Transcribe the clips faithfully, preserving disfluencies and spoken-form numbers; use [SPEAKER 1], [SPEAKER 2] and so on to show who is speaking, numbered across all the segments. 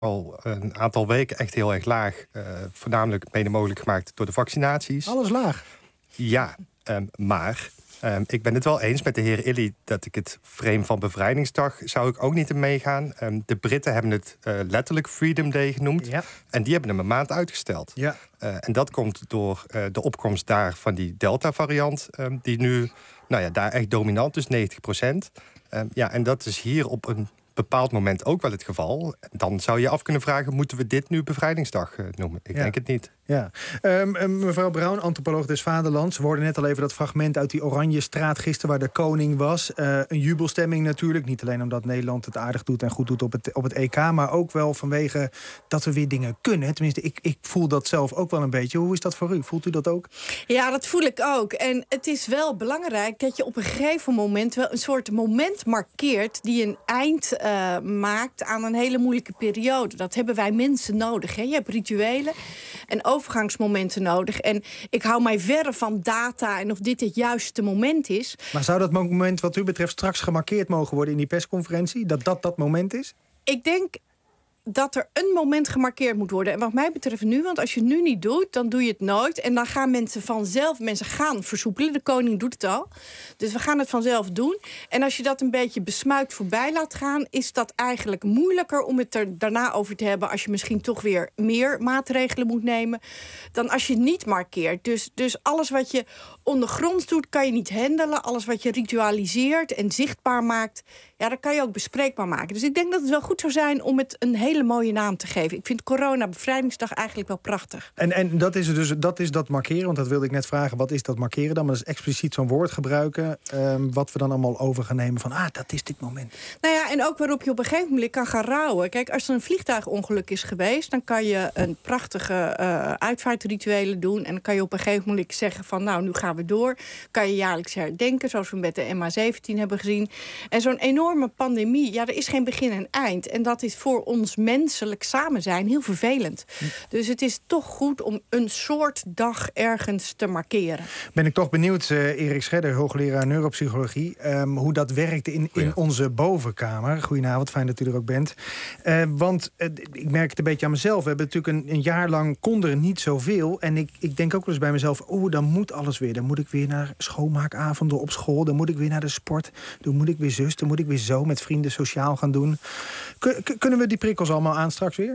[SPEAKER 1] al een aantal weken echt heel erg laag. Uh, voornamelijk mede mogelijk gemaakt door de vaccinaties.
[SPEAKER 2] Alles laag?
[SPEAKER 1] Ja, um, maar um, ik ben het wel eens met de heer Illy dat ik het frame van Bevrijdingsdag zou ik ook niet in meegaan. Um, de Britten hebben het uh, letterlijk Freedom Day genoemd. Ja. En die hebben hem een maand uitgesteld.
[SPEAKER 2] Ja.
[SPEAKER 1] Uh, en dat komt door uh, de opkomst daar van die Delta-variant, um, die nu nou ja, daar echt dominant is, negentig procent. Um, ja, en dat is hier op een bepaald moment ook wel het geval. Dan zou je af kunnen vragen, moeten we dit nu Bevrijdingsdag uh, noemen? Ik
[SPEAKER 2] ja.
[SPEAKER 1] denk het niet.
[SPEAKER 2] Ja. Um, um, mevrouw Braun, antropoloog des Vaderlands. We hoorden net al even dat fragment uit die Oranje Straat gisteren waar de koning was. Uh, een jubelstemming natuurlijk. Niet alleen omdat Nederland het aardig doet en goed doet op het, op het E K... maar ook wel vanwege dat we weer dingen kunnen. Tenminste, ik, ik voel dat zelf ook wel een beetje. Hoe is dat voor u? Voelt u dat ook?
[SPEAKER 3] Ja, dat voel ik ook. En het is wel belangrijk dat je op een gegeven moment wel een soort moment markeert die een eind uh, maakt aan een hele moeilijke periode. Dat hebben wij mensen nodig. Hè? Je hebt rituelen en overgangsmomenten nodig. En ik hou mij verre van data en of dit het juiste moment is.
[SPEAKER 2] Maar zou dat moment wat u betreft straks gemarkeerd mogen worden in die persconferentie? Dat dat dat moment is?
[SPEAKER 3] Ik denk dat er een moment gemarkeerd moet worden. En wat mij betreft nu, want als je het nu niet doet, dan doe je het nooit. En dan gaan mensen vanzelf, mensen gaan versoepelen. De koning doet het al. Dus we gaan het vanzelf doen. En als je dat een beetje besmuikt voorbij laat gaan, is dat eigenlijk moeilijker om het er daarna over te hebben als je misschien toch weer meer maatregelen moet nemen dan als je het niet markeert. Dus, dus alles wat je ondergronds doet, kan je niet handelen. Alles wat je ritualiseert en zichtbaar maakt, ja, dat kan je ook bespreekbaar maken. Dus ik denk dat het wel goed zou zijn om het een hele mooie naam te geven. Ik vind Corona Bevrijdingsdag eigenlijk wel prachtig.
[SPEAKER 2] En, en dat is dus dat is dat markeren, want dat wilde ik net vragen. Wat is dat markeren dan? Maar dat is expliciet zo'n woord gebruiken, um, wat we dan allemaal over gaan nemen van, ah, dat is dit moment.
[SPEAKER 3] Nou ja, en ook waarop je op een gegeven moment kan gaan rouwen. Kijk, als er een vliegtuigongeluk is geweest, dan kan je een prachtige uh, uitvaartrituelen doen. En dan kan je op een gegeven moment zeggen van, nou, nu gaan we door. Kan je jaarlijks herdenken, zoals we met de M H zeventien hebben gezien. En zo'n enorme pandemie, ja, er is geen begin en eind. En dat is voor ons menselijk samen zijn heel vervelend. Hm. Dus het is toch goed om een soort dag ergens te markeren.
[SPEAKER 2] Ben ik toch benieuwd, uh, Erik Scherder, hoogleraar neuropsychologie, um, hoe dat werkt in, in onze bovenkamer. Goedenavond, fijn dat u er ook bent. Uh, want uh, ik merk het een beetje aan mezelf. We hebben natuurlijk een, een jaar lang kon er niet zoveel. En ik, ik denk ook wel eens bij mezelf, oh, dan moet alles weer. Dan moet ik weer naar schoonmaakavonden op school. Dan moet ik weer naar de sport. Dan moet ik weer zus. Dan moet ik weer zo met vrienden sociaal gaan doen. K- k- kunnen we die prikkels allemaal aan straks weer?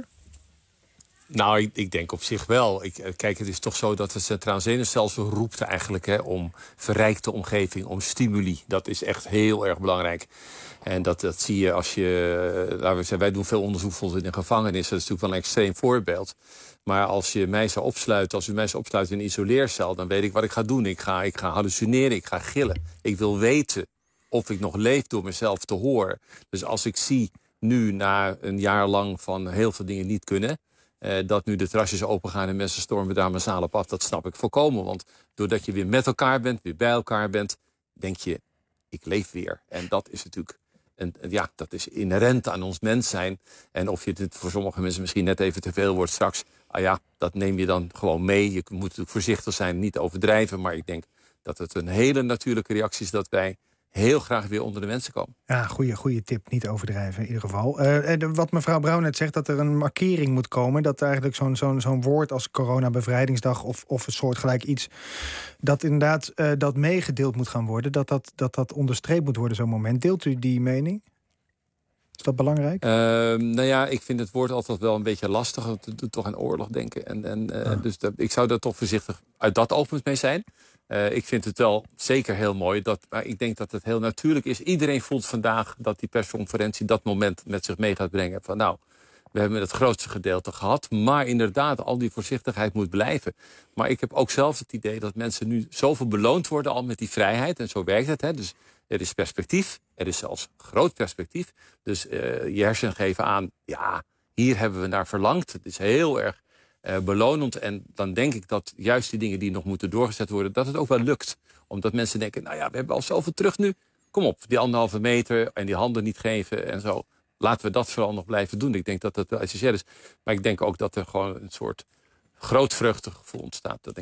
[SPEAKER 4] Nou, ik, ik denk op zich wel. Ik, kijk, het is toch zo dat het centraal zenuwstelsel roept eigenlijk hè, om verrijkte omgeving, om stimuli. Dat is echt heel erg belangrijk. En dat, dat zie je als je, laten we zeggen, wij doen veel onderzoek bijvoorbeeld in de gevangenis. Dat is natuurlijk wel een extreem voorbeeld. Maar als je mij zou opsluiten, als u mij zou opsluiten in een isoleercel, dan weet ik wat ik ga doen. Ik ga, ik ga hallucineren, ik ga gillen. Ik wil weten of ik nog leef door mezelf te horen. Dus als ik zie nu na een jaar lang van heel veel dingen niet kunnen, Uh, dat nu de terrasjes opengaan en mensen stormen daar massaal op af, dat snap ik volkomen. Want doordat je weer met elkaar bent, weer bij elkaar bent, denk je, ik leef weer. En dat is natuurlijk, een, ja, dat is inherent aan ons mens zijn. En of je het voor sommige mensen misschien net even te veel wordt straks, ah ja, dat neem je dan gewoon mee. Je moet natuurlijk voorzichtig zijn, niet overdrijven. Maar ik denk dat het een hele natuurlijke reactie is dat wij heel graag weer onder de mensen komen.
[SPEAKER 2] Ja, goede, goede tip. Niet overdrijven in ieder geval. Uh, wat mevrouw Braun net zegt, dat er een markering moet komen. Dat eigenlijk zo'n zo'n zo'n woord als Corona-bevrijdingsdag of, of een soortgelijk iets, dat inderdaad uh, dat meegedeeld moet gaan worden. Dat dat, dat dat onderstreept moet worden zo'n moment. Deelt u die mening? Is dat belangrijk?
[SPEAKER 4] Uh, nou ja, ik vind het woord altijd wel een beetje lastig. Het doet toch aan oorlog denken. En, en, uh, ja. Dus dat, ik zou daar toch voorzichtig uit dat oogpunt mee zijn. Uh, ik vind het wel zeker heel mooi. Dat, maar ik denk dat het heel natuurlijk is. Iedereen voelt vandaag dat die persconferentie dat moment met zich mee gaat brengen. Van nou, we hebben het grootste gedeelte gehad. Maar inderdaad, al die voorzichtigheid moet blijven. Maar ik heb ook zelf het idee dat mensen nu zoveel beloond worden al met die vrijheid. En zo werkt het. Hè. Dus er is perspectief. Er is zelfs groot perspectief. Dus uh, je hersenen geven aan, ja, hier hebben we naar verlangd. Het is heel erg Uh, belonend. En dan denk ik dat juist die dingen die nog moeten doorgezet worden, dat het ook wel lukt. Omdat mensen denken, nou ja, we hebben al zoveel terug nu. Kom op, die anderhalve meter en die handen niet geven en zo. Laten we dat vooral nog blijven doen. Ik denk dat dat wel essentieel is. Maar ik denk ook dat er gewoon een soort groot vreugdegevoel ontstaat. Dat denk ik.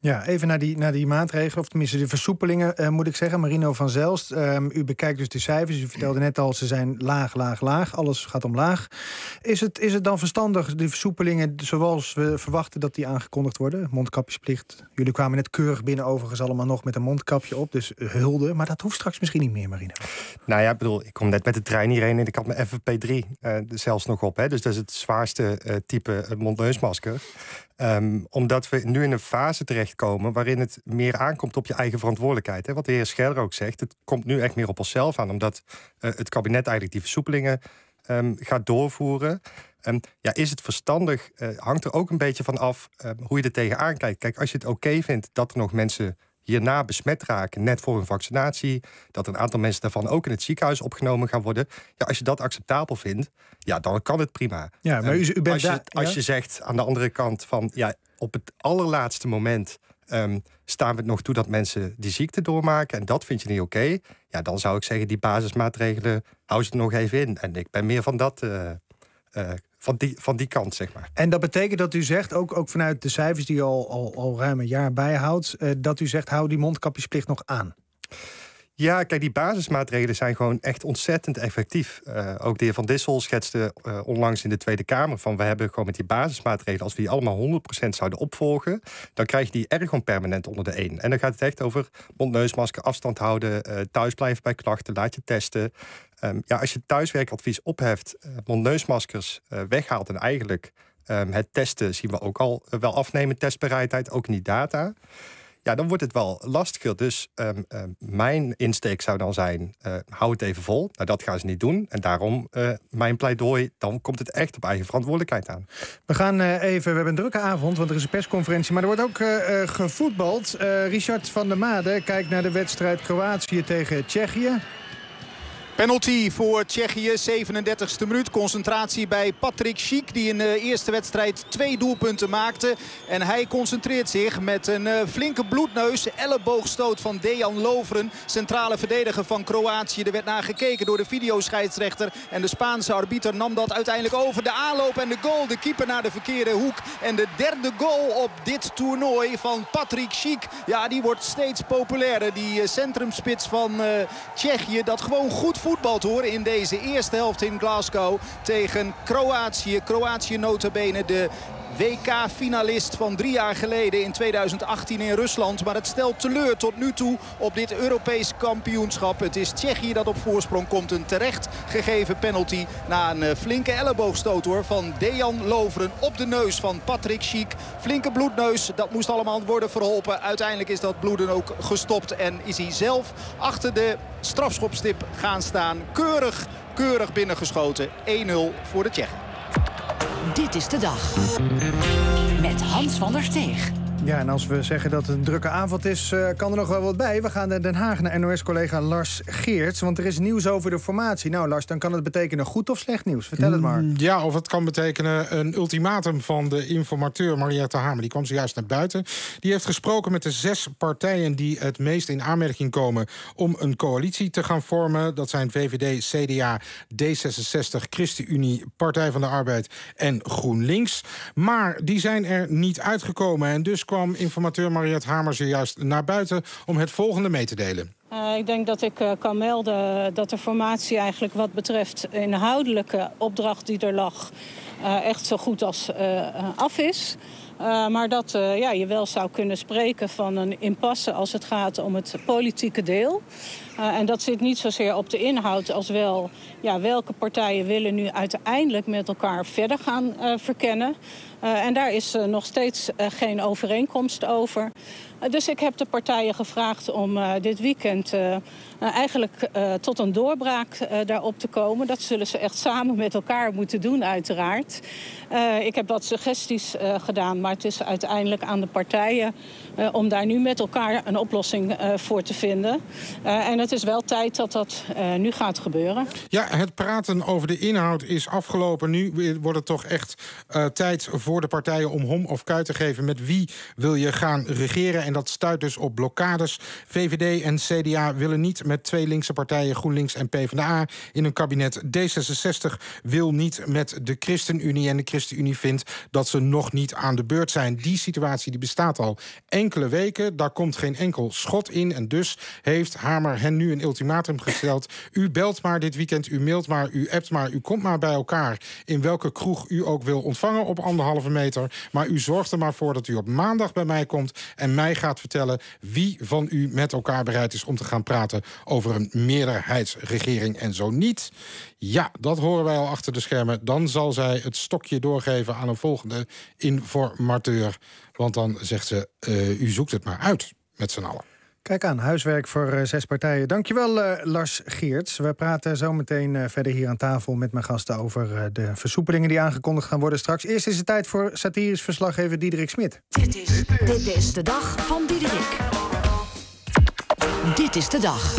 [SPEAKER 2] Ja, even naar die, naar die maatregelen, of tenminste de versoepelingen, uh, moet ik zeggen. Marino van Zelst, um, u bekijkt dus de cijfers. U vertelde net al, ze zijn laag, laag, laag. Alles gaat omlaag. Is het, is het dan verstandig, die versoepelingen zoals we verwachten dat die aangekondigd worden? Mondkapjesplicht. Jullie kwamen net keurig binnen, overigens allemaal nog met een mondkapje op. Dus hulde, maar dat hoeft straks misschien niet meer, Marino.
[SPEAKER 1] Nou ja, ik bedoel, ik kom net met de trein hierheen en ik had mijn F F P drie uh, zelfs nog op. Hè. Dus dat is het zwaarste uh, type uh, mondneusmasker. Um, omdat we nu in een fase terechtkomen waarin het meer aankomt op je eigen verantwoordelijkheid. Hè? Wat de heer Scheller ook zegt, het komt nu echt meer op onszelf aan. Omdat uh, het kabinet eigenlijk die versoepelingen um, gaat doorvoeren. Um, ja, is het verstandig? Uh, hangt er ook een beetje van af um, hoe je er tegenaan kijkt. Kijk, als je het oké vindt dat er nog mensen hierna besmet raken, net voor hun vaccinatie, dat een aantal mensen daarvan ook in het ziekenhuis opgenomen gaan worden. Ja, als je dat acceptabel vindt, ja, dan kan het prima.
[SPEAKER 2] Ja, maar u, u bent
[SPEAKER 1] als je,
[SPEAKER 2] daar,
[SPEAKER 1] als
[SPEAKER 2] ja?
[SPEAKER 1] je zegt aan de andere kant van, ja, op het allerlaatste moment um, staan we het nog toe dat mensen die ziekte doormaken en dat vind je niet oké, okay, ja, dan zou ik zeggen, die basismaatregelen, hou ze er nog even in. En ik ben meer van dat uh, uh, Van die, van die kant, zeg maar.
[SPEAKER 2] En dat betekent dat u zegt, ook, ook vanuit de cijfers die u al, al, al ruim een jaar bijhoudt, uh, dat u zegt, hou die mondkapjesplicht nog aan?
[SPEAKER 1] Ja, kijk, die basismaatregelen zijn gewoon echt ontzettend effectief. Uh, ook de heer Van Dissel schetste uh, onlangs in de Tweede Kamer van, we hebben gewoon met die basismaatregelen, als we die allemaal honderd procent zouden opvolgen, dan krijg je die erg gewoon permanent onder de één. En dan gaat het echt over mond-neusmasker, afstand houden, uh, thuis blijven bij klachten, laat je testen. Um, ja, als je thuiswerkadvies opheft, uh, mond-neusmaskers uh, weghaalt en eigenlijk um, het testen zien we ook al uh, wel afnemen, testbereidheid, ook in die data. Ja, dan wordt het wel lastiger. Dus um, um, mijn insteek zou dan zijn, uh, hou het even vol. Nou, dat gaan ze niet doen. En daarom uh, mijn pleidooi, dan komt het echt op eigen verantwoordelijkheid aan.
[SPEAKER 2] We gaan uh, even, we hebben een drukke avond, want er is een persconferentie. Maar er wordt ook uh, uh, gevoetbald. Uh, Richard van der Made kijkt naar de wedstrijd Kroatië tegen Tsjechië.
[SPEAKER 5] Penalty voor Tsjechië, zevenendertigste minuut. Concentratie bij Patrick Schiek, die in de eerste wedstrijd twee doelpunten maakte. En hij concentreert zich met een uh, flinke bloedneus. Elleboogstoot van Dejan Lovren, centrale verdediger van Kroatië. Er werd naar gekeken door de videoscheidsrechter. En de Spaanse arbiter nam dat uiteindelijk over. De aanloop en de goal, de keeper naar de verkeerde hoek. En de derde goal op dit toernooi van Patrick Schiek. Ja, die wordt steeds populairder. Die uh, centrumspits van uh, Tsjechië, dat gewoon goed voetbalt hoor in deze eerste helft in Glasgow tegen Kroatië. Kroatië nota bene de W K-finalist van drie jaar geleden in tweeduizend achttien in Rusland. Maar het stelt teleur tot nu toe op dit Europees kampioenschap. Het is Tsjechië dat op voorsprong komt. Een terecht gegeven penalty na een flinke elleboogstoot hoor, van Dejan Lovren op de neus van Patrick Schiek. Flinke bloedneus, dat moest allemaal worden verholpen. Uiteindelijk is dat bloeden ook gestopt en is hij zelf achter de strafschopstip gaan staan. Keurig, keurig binnengeschoten. één nul voor de Tsjechen.
[SPEAKER 6] Dit is de dag. Met Hans van der Steeg.
[SPEAKER 2] Ja, en als we zeggen dat het een drukke avond is, uh, kan er nog wel wat bij. We gaan naar Den Haag naar N O S-collega Lars Geerts. Want er is nieuws over de formatie. Nou Lars, dan kan het betekenen goed of slecht nieuws. Vertel het maar.
[SPEAKER 7] Ja, of het kan betekenen een ultimatum van de informateur Mariette Hamer. Die kwam zojuist naar buiten. Die heeft gesproken met de zes partijen die het meest in aanmerking komen om een coalitie te gaan vormen. Dat zijn V V D, C D A, D zesenzestig, ChristenUnie, Partij van de Arbeid en GroenLinks. Maar die zijn er niet uitgekomen. En dus kwam informateur Mariette Hamer zojuist naar buiten om het volgende mee te delen.
[SPEAKER 8] Uh, ik denk dat ik uh, kan melden dat de formatie eigenlijk wat betreft inhoudelijke opdracht die er lag uh, echt zo goed als uh, af is. Uh, maar dat uh, ja, je wel zou kunnen spreken van een impasse als het gaat om het politieke deel. Uh, en dat zit niet zozeer op de inhoud als wel ja, welke partijen willen nu uiteindelijk met elkaar verder gaan uh, verkennen. Uh, en daar is uh, nog steeds uh, geen overeenkomst over. Uh, dus ik heb de partijen gevraagd om uh, dit weekend uh, uh, eigenlijk uh, tot een doorbraak uh, daarop te komen. Dat zullen ze echt samen met elkaar moeten doen, uiteraard. Uh, ik heb wat suggesties uh, gedaan, maar het is uiteindelijk aan de partijen uh, om daar nu met elkaar een oplossing uh, voor te vinden. Uh, en het is wel tijd dat dat uh, nu gaat gebeuren.
[SPEAKER 7] Ja, het praten over de inhoud is afgelopen. Nu wordt het toch echt uh, tijd voor de partijen om hom of kuit te geven. Met wie wil je gaan regeren? En En dat stuit dus op blokkades. V V D en C D A willen niet met twee linkse partijen, GroenLinks en PvdA, in een kabinet. D zesenzestig wil niet met de ChristenUnie. En de ChristenUnie vindt dat ze nog niet aan de beurt zijn. Die situatie die bestaat al enkele weken. Daar komt geen enkel schot in. En dus heeft Hamer hen nu een ultimatum gesteld. U belt maar dit weekend, u mailt maar, u appt maar, u komt maar bij elkaar in welke kroeg u ook wil ontvangen op anderhalve meter. Maar u zorgt er maar voor dat u op maandag bij mij komt en mij gaat vertellen wie van u met elkaar bereid is om te gaan praten over een meerderheidsregering en zo niet. Ja, dat horen wij al achter de schermen. Dan zal zij het stokje doorgeven aan een volgende informateur. Want dan zegt ze, uh, u zoekt het maar uit met z'n allen.
[SPEAKER 2] Kijk aan, huiswerk voor uh, zes partijen. Dankjewel, uh, Lars Geerts. We praten zo meteen uh, verder hier aan tafel met mijn gasten over uh, de versoepelingen die aangekondigd gaan worden straks. Eerst is het tijd voor satirisch verslaggever Diederik Smit.
[SPEAKER 6] Dit is, dit is de dag van Diederik. Dit is de dag.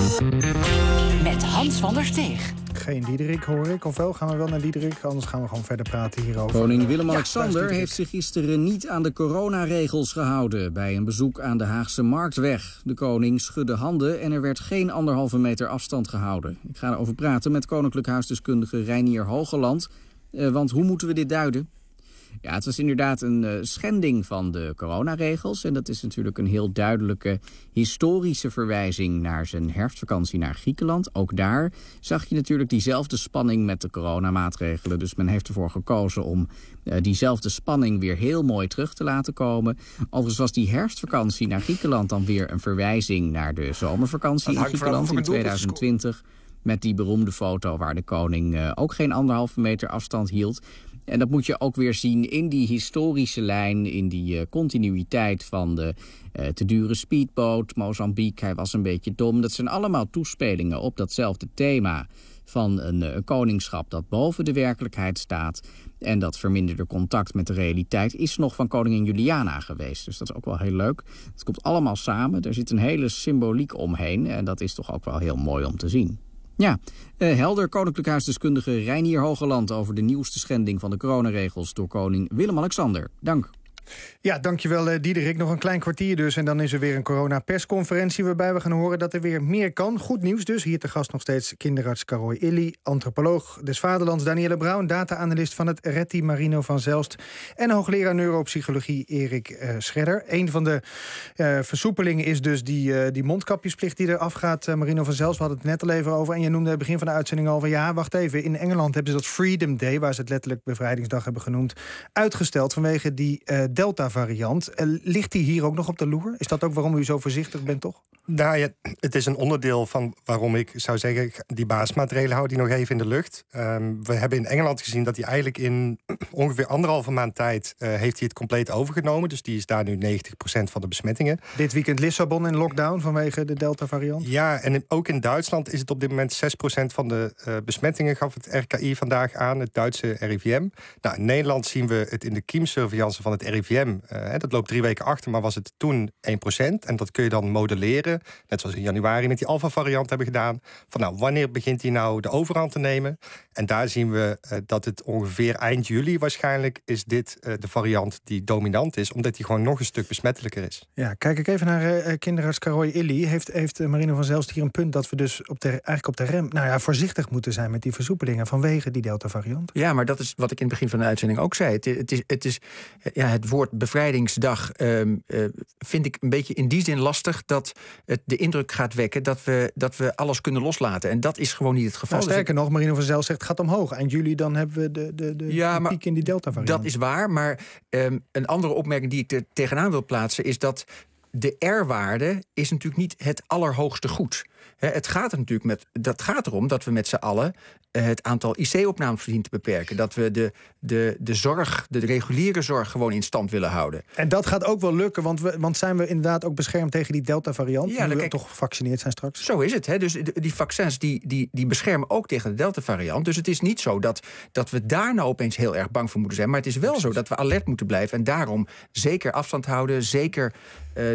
[SPEAKER 6] Met Hans van der Steeg.
[SPEAKER 2] Geen Diederik, hoor ik. Ofwel gaan we wel naar Diederik, anders gaan we gewoon verder praten hierover.
[SPEAKER 9] Koning Willem-Alexander ja, heeft zich gisteren niet aan de coronaregels gehouden bij een bezoek aan de Haagse Marktweg. De koning schudde handen en er werd geen anderhalve meter afstand gehouden. Ik ga erover praten met koninklijk huisdeskundige Reinier Hogeland. Uh, want hoe moeten we dit duiden? Ja, het was inderdaad een uh, schending van de coronaregels. En dat is natuurlijk een heel duidelijke historische verwijzing naar zijn herfstvakantie naar Griekenland. Ook daar zag je natuurlijk diezelfde spanning met de coronamaatregelen. Dus men heeft ervoor gekozen om uh, diezelfde spanning weer heel mooi terug te laten komen. Overigens was die herfstvakantie naar Griekenland dan weer een verwijzing naar de zomervakantie in Griekenland in tweeduizend twintig. Met die beroemde foto waar de koning uh, ook geen anderhalve meter afstand hield. En dat moet je ook weer zien in die historische lijn, in die uh, continuïteit van de uh, te dure speedboot, Mozambique, hij was een beetje dom. Dat zijn allemaal toespelingen op datzelfde thema van een, uh, een koningschap dat boven de werkelijkheid staat. En dat verminderde contact met de realiteit is nog van koningin Juliana geweest. Dus dat is ook wel heel leuk. Het komt allemaal samen, er zit een hele symboliek omheen en dat is toch ook wel heel mooi om te zien. Ja, uh, helder koninklijk huisdeskundige Reinier Hogeland over de nieuwste schending van de coronaregels door koning Willem-Alexander. Dank.
[SPEAKER 2] Ja, dankjewel uh, Diederik. Nog een klein kwartier dus en dan is er weer een corona-persconferentie waarbij we gaan horen dat er weer meer kan. Goed nieuws dus. Hier te gast nog steeds kinderarts Karoy Illy, antropoloog des Vaderlands Danielle Brouwen, data-analyst van het Retti Marino van Zelst en hoogleraar neuropsychologie Erik uh, Scherder. Een van de uh, versoepelingen is dus die, uh, die mondkapjesplicht die er afgaat, uh, Marino van Zelst. We hadden het net al even over en je noemde het begin van de uitzending al van ja, wacht even, in Engeland hebben ze dat Freedom Day, waar ze het letterlijk Bevrijdingsdag hebben genoemd, uitgesteld vanwege die uh, Delta-variant. Uh, ligt die hier ook nog op de loer? Is dat ook waarom u zo voorzichtig bent, toch?
[SPEAKER 1] Nou ja, het is een onderdeel van waarom ik zou zeggen, die basismaatregelen houden die nog even in de lucht. Um, we hebben in Engeland gezien dat hij eigenlijk in ongeveer anderhalve maand tijd uh, heeft hij het compleet overgenomen. Dus die is daar nu negentig procent van de besmettingen.
[SPEAKER 2] Dit weekend Lissabon in lockdown vanwege de Delta-variant?
[SPEAKER 1] Ja, en ook in Duitsland is het op dit moment zes procent van de uh, besmettingen, gaf het R K I vandaag aan, het Duitse R I V M. Nou, in Nederland zien we het in de kiemsurveillance van het R I V M. Uh, dat loopt drie weken achter, maar was het toen één procent. En dat kun je dan modelleren. Net zoals in januari met die Alpha-variant hebben gedaan. Van nou, wanneer begint die nou de overhand te nemen? En daar zien we uh, dat het ongeveer eind juli waarschijnlijk is dit uh, de variant die dominant is. Omdat die gewoon nog een stuk besmettelijker is.
[SPEAKER 2] Ja, kijk ik even naar uh, kinderarts Karoy Illy. Heeft, heeft uh, Marino van Zelst hier een punt dat we dus op de, eigenlijk op de rem... nou ja, voorzichtig moeten zijn met die versoepelingen vanwege die Delta-variant?
[SPEAKER 10] Ja, maar dat is wat ik in het begin van de uitzending ook zei. Het, het is, het, is, ja, het woord bevrijdingsdag um, uh, vind ik een beetje in die zin lastig dat het de indruk gaat wekken dat we, dat we alles kunnen loslaten. En dat is gewoon niet het geval.
[SPEAKER 2] Nou, sterker nog, Marino van Zelst zegt het gaat omhoog. Eind juli dan hebben we de, de, de,
[SPEAKER 10] ja,
[SPEAKER 2] de piek in die Delta-variant.
[SPEAKER 10] Dat is waar, maar um, een andere opmerking die ik er tegenaan wil plaatsen is dat de R-waarde is natuurlijk niet het allerhoogste goed. He, het gaat er natuurlijk met, dat gaat erom dat we met z'n allen uh, het aantal I C-opnames zien te beperken. Dat we de, de, de zorg, de reguliere zorg gewoon in stand willen houden.
[SPEAKER 2] En dat gaat ook wel lukken, want, we, want zijn we inderdaad ook beschermd tegen die Delta-variant? Ja, die we toch gevaccineerd zijn straks?
[SPEAKER 10] Zo is het. He. Dus de, die vaccins die, die, die beschermen ook tegen de Delta-variant. Dus het is niet zo dat, dat we daar nou opeens heel erg bang voor moeten zijn. Maar het is wel Precies. zo dat we alert moeten blijven. En daarom zeker afstand houden, zeker uh, de,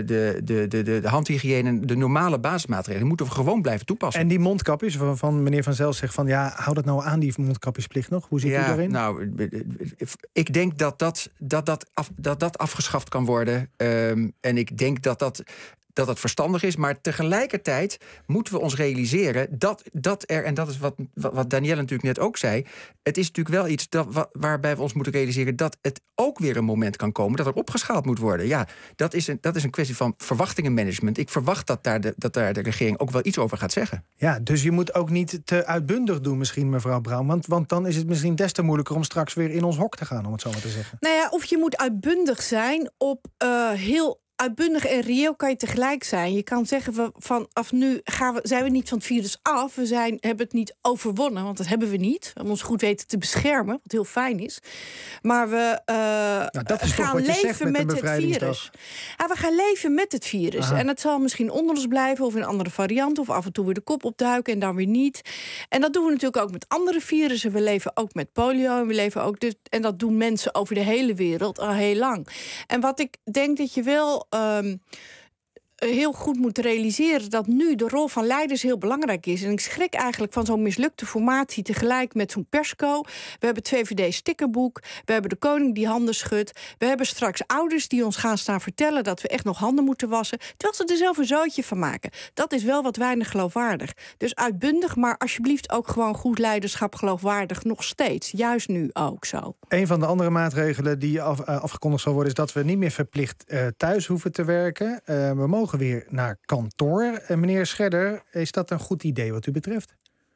[SPEAKER 10] de, de, de, de handhygiëne, de normale basismaatregelen moeten we gewoon blijven toepassen.
[SPEAKER 2] En die mondkapjes van, van meneer Van Zelst zegt van ja, hou dat nou aan, die mondkapjesplicht nog. Hoe zit
[SPEAKER 10] ja,
[SPEAKER 2] u daarin?
[SPEAKER 10] Nou, ik denk dat dat, dat, dat, af, dat, dat afgeschaft kan worden. Um, en ik denk dat dat. dat het verstandig is, maar tegelijkertijd moeten we ons realiseren dat, dat er, en dat is wat, wat Danielle natuurlijk net ook zei, het is natuurlijk wel iets dat, waarbij we ons moeten realiseren dat het ook weer een moment kan komen dat er opgeschaald moet worden. Ja, dat is een, dat is een kwestie van verwachtingenmanagement. Ik verwacht dat daar, de, dat daar de regering ook wel iets over gaat zeggen.
[SPEAKER 2] Ja, dus je moet ook niet te uitbundig doen misschien, mevrouw Braun, want, want dan is het misschien des te moeilijker om straks weer in ons hok te gaan, om het zo maar te zeggen.
[SPEAKER 3] Nou ja, of je moet uitbundig zijn op uh, heel uitbundig en reëel kan je tegelijk zijn. Je kan zeggen, we, vanaf nu gaan we, zijn we niet van het virus af. We zijn, hebben het niet overwonnen, want dat hebben we niet. We hebben ons goed weten te beschermen, wat heel fijn is. Maar we uh,
[SPEAKER 2] nou, dat is gaan leven met, met het virus.
[SPEAKER 3] Ja, we gaan leven met het virus. Aha. En het zal misschien onder ons blijven of in andere varianten, of af en toe weer de kop opduiken en dan weer niet. En dat doen we natuurlijk ook met andere virussen. We leven ook met polio en we leven ook dus, en dat doen mensen over de hele wereld al heel lang. En wat ik denk dat je wel Um, heel goed moet realiseren dat nu de rol van leiders heel belangrijk is. En ik schrik eigenlijk van zo'n mislukte formatie tegelijk met zo'n persco. We hebben het V V D-stickerboek. We hebben de koning die handen schudt. We hebben straks ouders die ons gaan staan vertellen dat we echt nog handen moeten wassen, terwijl ze er zelf een zootje van maken. Dat is wel wat weinig geloofwaardig. Dus uitbundig, maar alsjeblieft ook gewoon goed leiderschap geloofwaardig nog steeds. Juist nu ook zo.
[SPEAKER 2] Een van de andere maatregelen die af, uh, afgekondigd zal worden is dat we niet meer verplicht uh, thuis hoeven te werken. Uh, we mogen weer naar kantoor. Uh, meneer Scherder, is dat een goed idee wat u betreft?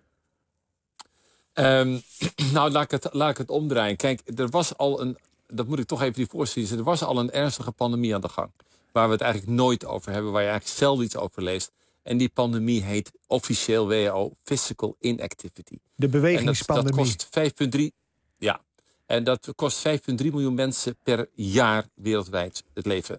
[SPEAKER 4] Um, nou, laat ik, het, laat ik het omdraaien. Kijk, er was al een, dat moet ik toch even die voorstellen, er was al een ernstige pandemie aan de gang, waar we het eigenlijk nooit over hebben, waar je eigenlijk zelden iets over leest. En die pandemie heet officieel W H O Physical Inactivity.
[SPEAKER 2] De bewegingspandemie.
[SPEAKER 4] En dat, dat kost vijf komma drie ja. En dat kost vijf komma drie miljoen mensen per jaar wereldwijd het leven.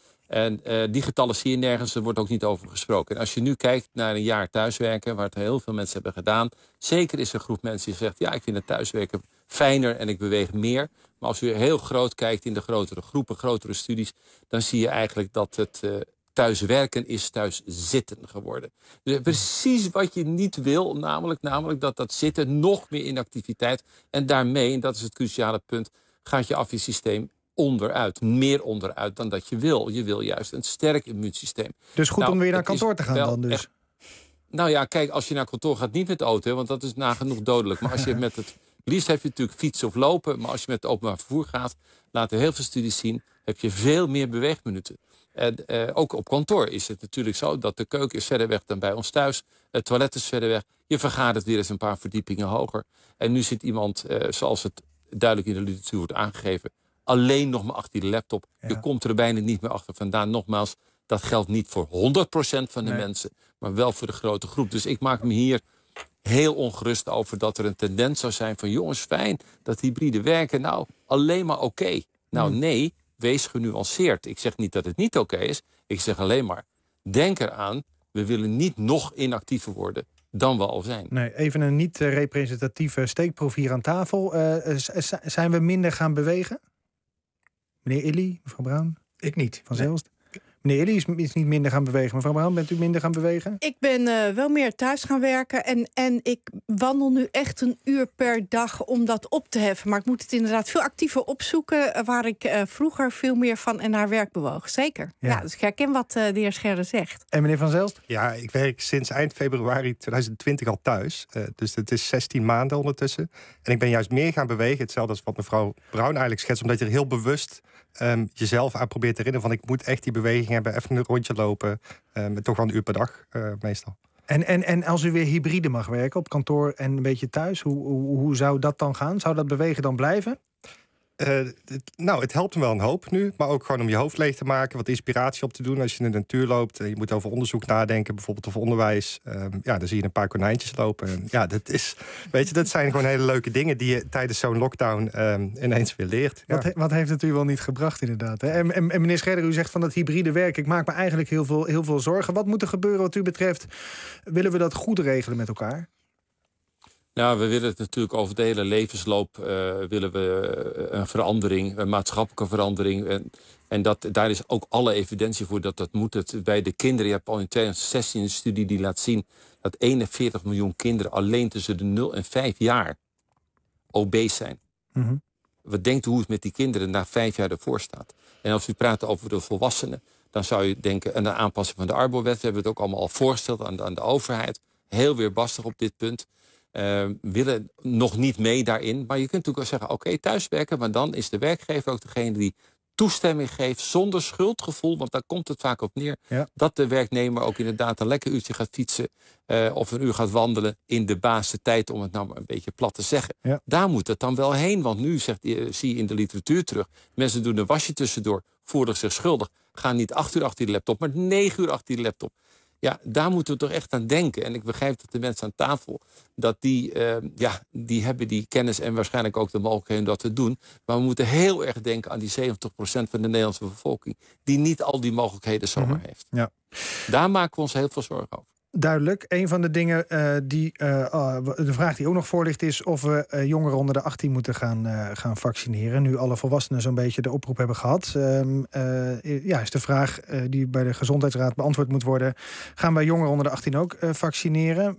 [SPEAKER 4] En uh, die getallen zie je nergens, er wordt ook niet over gesproken. En als je nu kijkt naar een jaar thuiswerken, waar het heel veel mensen hebben gedaan, zeker is er een groep mensen die zegt, ja, ik vind het thuiswerken fijner en ik beweeg meer. Maar als u heel groot kijkt in de grotere groepen, grotere studies, dan zie je eigenlijk dat het uh, thuiswerken is thuis zitten geworden. Dus precies wat je niet wil, namelijk, namelijk dat dat zitten nog meer inactiviteit. En daarmee, en dat is het cruciale punt, gaat je afweersysteem onderuit. Meer onderuit dan dat je wil. Je wil juist een sterk immuunsysteem.
[SPEAKER 2] Dus goed nou, om weer naar kantoor te gaan dan dus? Echt,
[SPEAKER 4] nou ja, kijk, als je naar kantoor gaat, niet met de auto, want dat is nagenoeg dodelijk. Maar als je met het liefst heb je natuurlijk fietsen of lopen, maar als je met het openbaar vervoer gaat, laten heel veel studies zien, heb je veel meer beweegminuten. En uh, ook op kantoor is het natuurlijk zo dat de keuken is verder weg dan bij ons thuis. Het toilet is verder weg. Je vergadert weer eens een paar verdiepingen hoger. En nu zit iemand, uh, zoals het duidelijk in de literatuur wordt aangegeven, alleen nog maar achter de laptop. Ja. Je komt er bijna niet meer achter vandaan. Nogmaals, dat geldt niet voor honderd procent van de nee. mensen, maar wel voor de grote groep. Dus ik maak me hier heel ongerust over dat er een tendens zou zijn van jongens, fijn, dat hybride werken, nou, alleen maar oké. Okay. Nou, mm. nee, wees genuanceerd. Ik zeg niet dat het niet oké okay is. Ik zeg alleen maar, denk eraan, we willen niet nog inactiever worden dan we al zijn.
[SPEAKER 2] Nee, even een niet-representatieve steekproef hier aan tafel. Uh, zijn we minder gaan bewegen? Meneer Illy, mevrouw Braun?
[SPEAKER 10] Ik niet.
[SPEAKER 2] Van Zelst? Nee. Meneer Illy is, is niet minder gaan bewegen. Mevrouw Braun, bent u minder gaan bewegen?
[SPEAKER 3] Ik ben uh, wel meer thuis gaan werken. En, en ik wandel nu echt een uur per dag om dat op te heffen. Maar ik moet het inderdaad veel actiever opzoeken, waar ik uh, vroeger veel meer van en naar werk bewoog. Zeker. Ja. Ja, dus ik herken wat uh, de heer Scherder zegt.
[SPEAKER 2] En meneer Van Zelst?
[SPEAKER 1] Ja, ik werk sinds eind februari tweeduizend twintig al thuis. Uh, dus het is zestien maanden ondertussen. En ik ben juist meer gaan bewegen. Hetzelfde als wat mevrouw Braun eigenlijk schetst. Omdat je er heel bewust Um, jezelf aan probeert te herinneren van ik moet echt die beweging hebben, even een rondje lopen, um, toch wel een uur per dag uh, meestal.
[SPEAKER 2] En, en, en als u weer hybride mag werken op kantoor en een beetje thuis, hoe, hoe, hoe zou dat dan gaan? Zou dat bewegen dan blijven?
[SPEAKER 1] Uh, het, nou, het helpt me wel een hoop nu. Maar ook gewoon om je hoofd leeg te maken. Wat inspiratie op te doen als je in de natuur loopt. Uh, je moet over onderzoek nadenken. Bijvoorbeeld over onderwijs. Um, ja, dan zie je een paar konijntjes lopen. En ja, dat is, weet je, dat zijn gewoon hele leuke dingen die je tijdens zo'n lockdown um, ineens weer leert. Ja.
[SPEAKER 2] Wat, he, wat heeft het u wel niet gebracht inderdaad? Hè? En, en, en meneer Scherder, u zegt van dat hybride werk. Ik maak me eigenlijk heel veel, heel veel zorgen. Wat moet er gebeuren wat u betreft? Willen we dat goed regelen met elkaar?
[SPEAKER 4] Nou, we willen het natuurlijk over de hele levensloop uh, willen we een verandering, een maatschappelijke verandering. En, En dat, daar is ook alle evidentie voor dat dat moet. Het, bij de kinderen, je hebt al in twintig zestien een studie die laat zien dat eenenveertig miljoen kinderen alleen tussen de nul en vijf jaar obese zijn.
[SPEAKER 2] Mm-hmm.
[SPEAKER 4] Wat denkt u hoe het met die kinderen na vijf jaar ervoor staat? En als u praat over de volwassenen, dan zou je denken aan de aanpassing van de Arbo-wet. We hebben het ook allemaal al voorgesteld aan de, aan de overheid. Heel weerbarstig op dit punt. Uh, willen nog niet mee daarin. Maar je kunt natuurlijk wel zeggen, oké, okay, thuiswerken, maar dan is de werkgever ook degene die toestemming geeft zonder schuldgevoel, want daar komt het vaak op neer, ja. dat de werknemer ook inderdaad een lekker uurtje gaat fietsen uh, of een uur gaat wandelen in de baasste tijd, om het nou maar een beetje plat te zeggen. Ja. Daar moet het dan wel heen, want nu zegt, uh, zie je in de literatuur terug, mensen doen een wasje tussendoor, voelen zich schuldig, gaan niet acht uur achter die laptop, maar negen uur achter die laptop. Ja, daar moeten we toch echt aan denken. En ik begrijp dat de mensen aan tafel, dat die, uh, ja, die hebben die kennis en waarschijnlijk ook de mogelijkheid om dat te doen. Maar we moeten heel erg denken aan die zeventig procent van de Nederlandse bevolking die niet al die mogelijkheden zomaar mm-hmm. heeft.
[SPEAKER 2] Ja.
[SPEAKER 4] Daar maken we ons heel veel zorgen over.
[SPEAKER 2] Duidelijk. Een van de dingen, uh, die, uh, uh, de vraag die ook nog voor ligt is of we uh, jongeren onder de achttien moeten gaan, uh, gaan vaccineren. Nu alle volwassenen zo'n beetje de oproep hebben gehad. Um, uh, ja, is de vraag uh, die bij de Gezondheidsraad beantwoord moet worden. Gaan wij jongeren onder de achttien ook uh, vaccineren?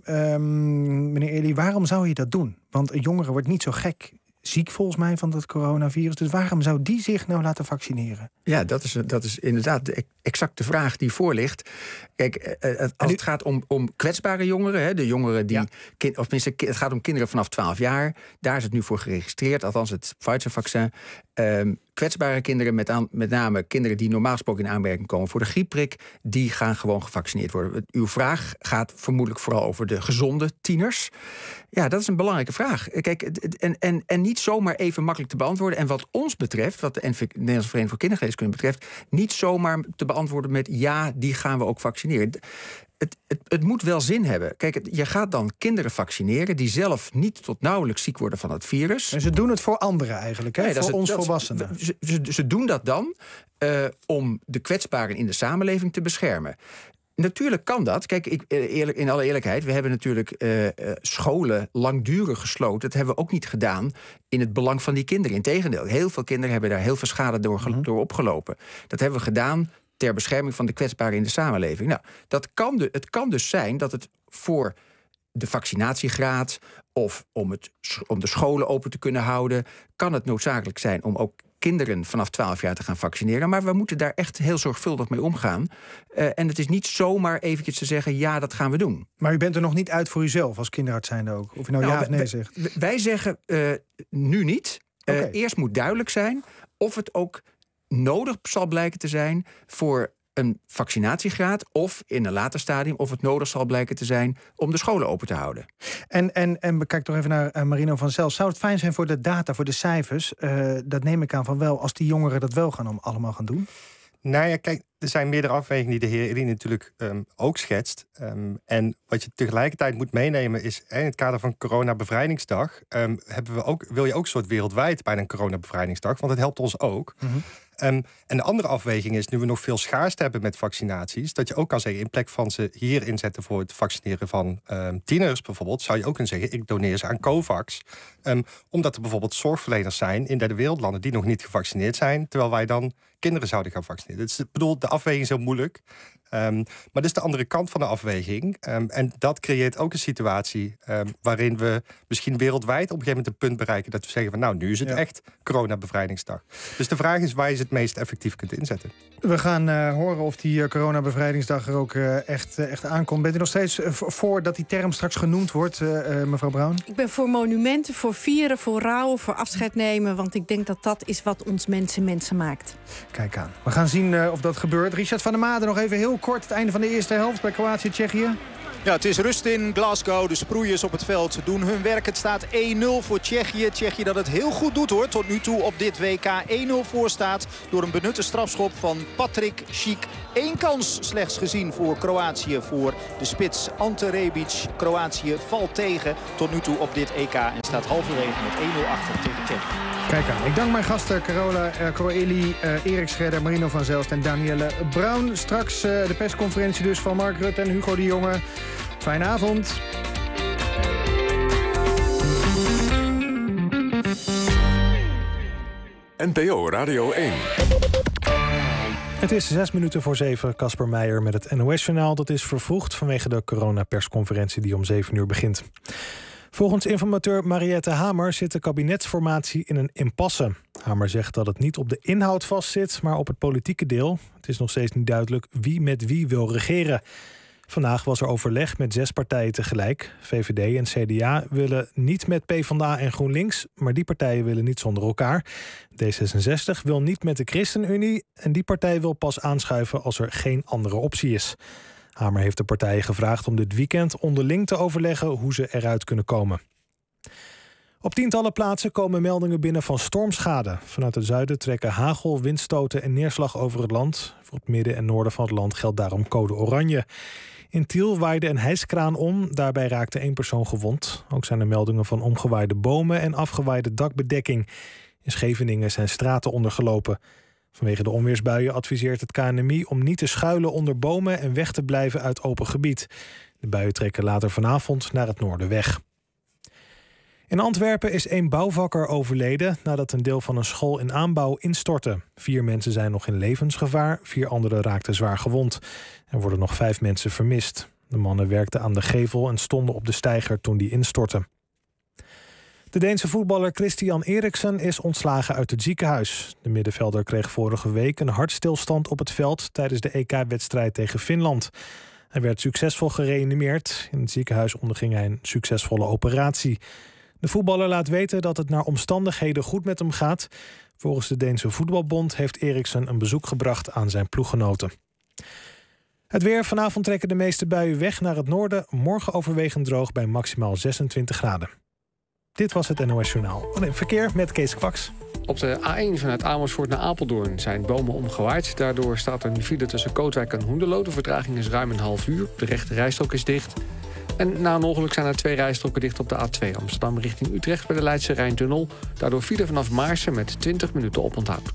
[SPEAKER 2] Um, meneer Elie, waarom zou je dat doen? Want een jongere wordt niet zo gek ziek volgens mij van dat coronavirus. Dus waarom zou die zich nou laten vaccineren?
[SPEAKER 10] Ja, dat is, dat is inderdaad de exacte vraag die voor ligt. Kijk, als het gaat om, om kwetsbare jongeren, hè, de jongeren die, ja. kind, of tenminste, het gaat om kinderen vanaf twaalf jaar. Daar is het nu voor geregistreerd, althans het Pfizer-vaccin. Um, kwetsbare kinderen, met, aan, met name kinderen die normaal gesproken in aanmerking komen voor de griepprik, die gaan gewoon gevaccineerd worden. Uw vraag gaat vermoedelijk vooral over de gezonde tieners. Ja, dat is een belangrijke vraag. Kijk, en, en, en niet zomaar even makkelijk te beantwoorden. En wat ons betreft, wat de Nederlandse Vereniging voor Kindergeneeskunde betreft, niet zomaar te beantwoorden met ja, die gaan we ook vaccineren. Het, het, het moet wel zin hebben. Kijk, het, je gaat dan kinderen vaccineren die zelf niet tot nauwelijks ziek worden van het virus.
[SPEAKER 2] En ze doen het voor anderen eigenlijk, hè? Nee, voor het, ons
[SPEAKER 10] dat,
[SPEAKER 2] volwassenen.
[SPEAKER 10] Ze, ze, ze doen dat dan uh, om de kwetsbaren in de samenleving te beschermen. Natuurlijk kan dat. Kijk, ik, eerlijk, in alle eerlijkheid, we hebben natuurlijk uh, uh, scholen langdurig gesloten. Dat hebben we ook niet gedaan in het belang van die kinderen. Integendeel, heel veel kinderen hebben daar heel veel schade door, mm-hmm. door opgelopen. Dat hebben we gedaan ter bescherming van de kwetsbaren in de samenleving. Nou, dat kan de, het kan dus zijn dat het voor de vaccinatiegraad of om, het, om de scholen open te kunnen houden, kan het noodzakelijk zijn om ook kinderen vanaf twaalf jaar te gaan vaccineren. Maar we moeten daar echt heel zorgvuldig mee omgaan. Uh, en het is niet zomaar eventjes te zeggen, ja, dat gaan we doen.
[SPEAKER 2] Maar u bent er nog niet uit voor uzelf als kinderarts zijnde ook? Of u nou, nou ja of nee
[SPEAKER 10] wij,
[SPEAKER 2] zegt?
[SPEAKER 10] Wij zeggen uh, nu niet. Uh,
[SPEAKER 2] okay.
[SPEAKER 10] Eerst moet duidelijk zijn of het ook nodig zal blijken te zijn voor een vaccinatiegraad, of in een later stadium of het nodig zal blijken te zijn om de scholen open te houden.
[SPEAKER 2] En, en, en kijk toch even naar uh, Marino van Zels. Zou het fijn zijn voor de data, voor de cijfers? Uh, dat neem ik aan van wel, als die jongeren dat wel gaan om allemaal gaan doen?
[SPEAKER 1] Nou ja, kijk, er zijn meerdere afwegingen die de heer Elie natuurlijk um, ook schetst. Um, en wat je tegelijkertijd moet meenemen is, in het kader van Corona-bevrijdingsdag, Um, hebben we ook, wil je ook een soort wereldwijd bij een Corona-bevrijdingsdag, want het helpt ons ook. Mm-hmm. Um, en de andere afweging is, nu we nog veel schaarste hebben met vaccinaties, dat je ook kan zeggen, in plek van ze hier inzetten voor het vaccineren van um, tieners bijvoorbeeld, zou je ook kunnen zeggen, ik doneer ze aan COVAX. Um, omdat er bijvoorbeeld zorgverleners zijn in derde wereldlanden die nog niet gevaccineerd zijn, terwijl wij dan kinderen zouden gaan vaccineren. Dus ik bedoel, de afweging is heel moeilijk. Um, maar dat is de andere kant van de afweging. Um, en dat creëert ook een situatie um, waarin we misschien wereldwijd op een gegeven moment een punt bereiken dat we zeggen van nou, nu is het ja. echt Corona-bevrijdingsdag. Dus de vraag is waar je het meest effectief kunt inzetten.
[SPEAKER 2] We gaan uh, horen of die uh, Corona-bevrijdingsdag er ook uh, echt, uh, echt aankomt. Bent u nog steeds uh, voor dat die term straks genoemd wordt, uh, uh, mevrouw Braun?
[SPEAKER 3] Ik ben voor monumenten, voor vieren, voor rouwen, voor afscheid nemen. Want ik denk dat dat is wat ons mensen mensen maakt.
[SPEAKER 2] Kijk aan. We gaan zien uh, of dat gebeurt. Richard van der Maaden nog even heel kort. Het einde van de eerste helft bij Kroatië-Tsjechië.
[SPEAKER 5] Ja, het is rust in Glasgow. De sproeiers op het veld doen hun werk. Het staat één nul voor Tsjechië. Tsjechië dat het heel goed doet hoor. Tot nu toe op dit W K één nul voor staat. Door een benutte strafschop van Patrik Schiek. Eén kans slechts gezien voor Kroatië. Voor de spits Ante Rebic. Kroatië valt tegen tot nu toe op dit E K. En staat halverwege met één nul achter tegen Tsjechië.
[SPEAKER 2] Kijk aan. Ik dank mijn gasten Carola uh, Coeli, uh, Erik Schredder, Marino van Zelst en Danielle Braun. Straks uh, de persconferentie dus van Mark Rutte en Hugo de Jonge. Fijne avond.
[SPEAKER 11] N P O Radio één.
[SPEAKER 2] Het is zes minuten voor zeven. Casper Meijer met het N O S-journaal. Dat is vervroegd vanwege de coronapersconferentie die om zeven uur begint. Volgens informateur Mariette Hamer zit de kabinetsformatie in een impasse. Hamer zegt dat het niet op de inhoud vastzit, maar op het politieke deel. Het is nog steeds niet duidelijk wie met wie wil regeren. Vandaag was er overleg met zes partijen tegelijk. V V D en C D A willen niet met PvdA en GroenLinks, maar die partijen willen niet zonder elkaar. D zesenzestig wil niet met de ChristenUnie en die partij wil pas aanschuiven als er geen andere optie is. Hamer heeft de partijen gevraagd om dit weekend onderling te overleggen hoe ze eruit kunnen komen. Op tientallen plaatsen komen meldingen binnen van stormschade. Vanuit het zuiden trekken hagel, windstoten en neerslag over het land. Voor het midden en noorden van het land geldt daarom code oranje. In Tiel waaide een hijskraan om. Daarbij raakte één persoon gewond. Ook zijn er meldingen van omgewaaide bomen en afgewaaide dakbedekking. In Scheveningen zijn straten ondergelopen. Vanwege de onweersbuien adviseert het K N M I om niet te schuilen onder bomen en weg te blijven uit open gebied. De buien trekken later vanavond naar het noorden weg. In Antwerpen is één bouwvakker overleden nadat een deel van een school in aanbouw instortte. Vier mensen zijn nog in levensgevaar, vier anderen raakten zwaar gewond. Er worden nog vijf mensen vermist. De mannen werkten aan de gevel en stonden op de steiger toen die instortte. De Deense voetballer Christian Eriksen is ontslagen uit het ziekenhuis. De middenvelder kreeg vorige week een hartstilstand op het veld tijdens de E K-wedstrijd tegen Finland. Hij werd succesvol gereanimeerd. In het ziekenhuis onderging hij een succesvolle operatie. De voetballer laat weten dat het naar omstandigheden goed met hem gaat. Volgens de Deense voetbalbond heeft Eriksen een bezoek gebracht aan zijn ploeggenoten. Het weer. Vanavond trekken de meeste buien weg naar het noorden. Morgen overwegend droog bij maximaal zesentwintig graden. Dit was het N O S Journaal. Verkeer met Kees Kwaks.
[SPEAKER 11] Op de A één vanuit Amersfoort naar Apeldoorn zijn bomen omgewaaid. Daardoor staat er een file tussen Kootwijk en Hoenderloo. De vertraging is ruim een half uur. De rechte rijstrook is dicht. En na een ongeluk zijn er twee rijstroken dicht op de A twee Amsterdam richting Utrecht bij de Leidse Rijntunnel. Daardoor file vanaf Maarsen met twintig minuten oponthoud.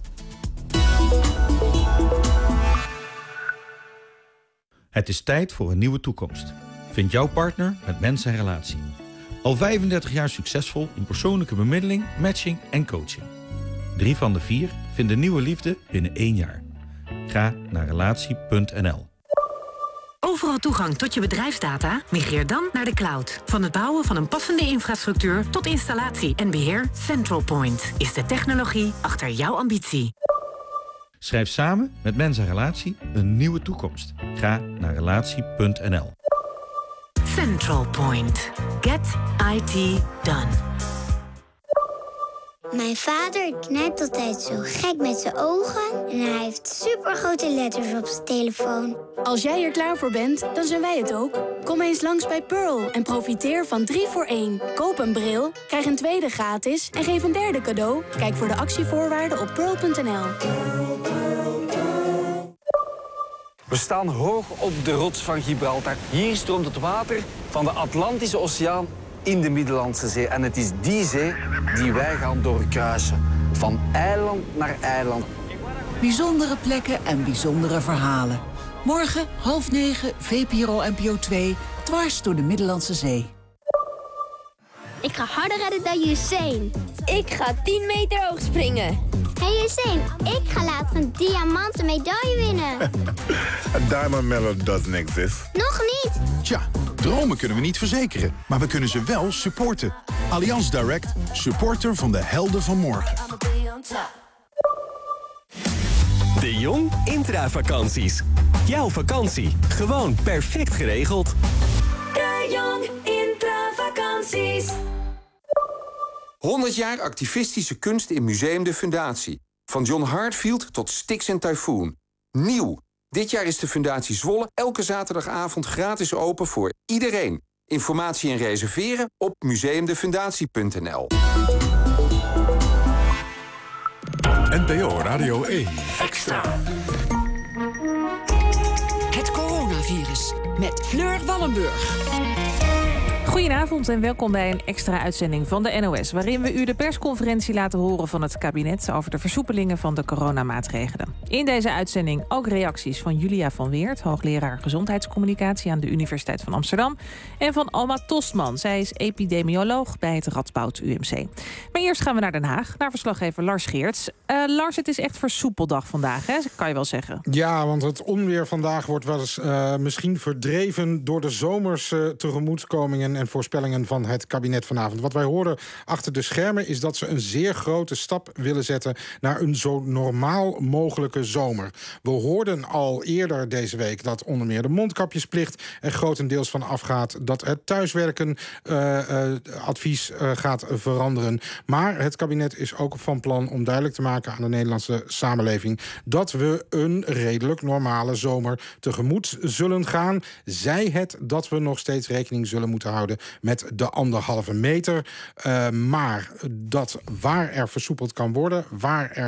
[SPEAKER 12] Het is tijd voor een nieuwe toekomst. Vind jouw partner met Mens en Relatie. Al vijfendertig jaar succesvol in persoonlijke bemiddeling, matching en coaching. Drie van de vier vinden nieuwe liefde binnen één jaar. Ga naar relatie punt n l.
[SPEAKER 13] Overal toegang tot je bedrijfsdata? Migreer dan naar de cloud. Van het bouwen van een passende infrastructuur tot installatie en beheer, Central Point is de technologie achter jouw ambitie.
[SPEAKER 12] Schrijf samen met Mens en Relatie een nieuwe toekomst. Ga naar relatie punt n l.
[SPEAKER 13] Central Point. Get I T done.
[SPEAKER 14] Mijn vader knijpt altijd zo gek met zijn ogen en hij heeft supergrote letters op zijn telefoon.
[SPEAKER 15] Als jij er klaar voor bent, dan zijn wij het ook. Kom eens langs bij Pearl en profiteer van drie voor één. Koop een bril, krijg een tweede gratis en geef een derde cadeau. Kijk voor de actievoorwaarden op pearl punt n l.
[SPEAKER 16] We staan hoog op de rots van Gibraltar. Hier stroomt het water van de Atlantische Oceaan in de Middellandse Zee. En het is die zee die wij gaan doorkruisen. Van eiland naar eiland.
[SPEAKER 17] Bijzondere plekken en bijzondere verhalen. Morgen half negen, V P R O N P O twee, dwars door de Middellandse Zee.
[SPEAKER 14] Ik ga harder rennen dan Usain. Ik ga tien meter hoog springen. Hé hey Usain, ik ga later een diamanten medaille winnen.
[SPEAKER 18] A diamond medal doesn't exist.
[SPEAKER 14] Nog niet?
[SPEAKER 19] Tja, dromen kunnen we niet verzekeren, maar we kunnen ze wel supporten. Allianz Direct, supporter van de helden van morgen.
[SPEAKER 20] De Jong Intravakanties. Jouw vakantie, gewoon perfect geregeld.
[SPEAKER 21] De Jong Intravakanties.
[SPEAKER 22] honderd jaar activistische kunst in Museum de Fundatie. Van John Hartfield tot Styx en Typhoon. Nieuw. Dit jaar is de Fundatie Zwolle elke zaterdagavond gratis open voor iedereen. Informatie en reserveren op museumdefundatie punt n l.
[SPEAKER 19] N P O Radio één.
[SPEAKER 6] Extra. Het coronavirus met Fleur Wallenburg.
[SPEAKER 7] Goedenavond en welkom bij een extra uitzending van de N O S... waarin we u de persconferentie laten horen van het kabinet... over de versoepelingen van de coronamaatregelen. In deze uitzending ook reacties van Julia van Weert... hoogleraar gezondheidscommunicatie aan de Universiteit van Amsterdam... en van Alma Tostman. Zij is epidemioloog bij het Radboud U M C. Maar eerst gaan we naar Den Haag, naar verslaggever Lars Geerts. Uh, Lars, het is echt versoepeldag vandaag, hè? Kan je wel zeggen.
[SPEAKER 8] Ja, want het onweer vandaag wordt wel eens uh, misschien verdreven... door de zomerse tegemoetkomingen en voorspellingen van het kabinet vanavond. Wat wij horen achter de schermen is dat ze een zeer grote stap willen zetten... naar een zo normaal mogelijke zomer. We hoorden al eerder deze week dat onder meer de mondkapjesplicht... er grotendeels van afgaat, dat het thuiswerken uh, uh, advies uh, gaat veranderen. Maar het kabinet is ook van plan om duidelijk te maken aan de Nederlandse samenleving... dat we een redelijk normale zomer tegemoet zullen gaan. Zij het dat we nog steeds rekening zullen moeten houden met de anderhalve meter. Uh, maar dat waar er versoepeld kan worden, waar er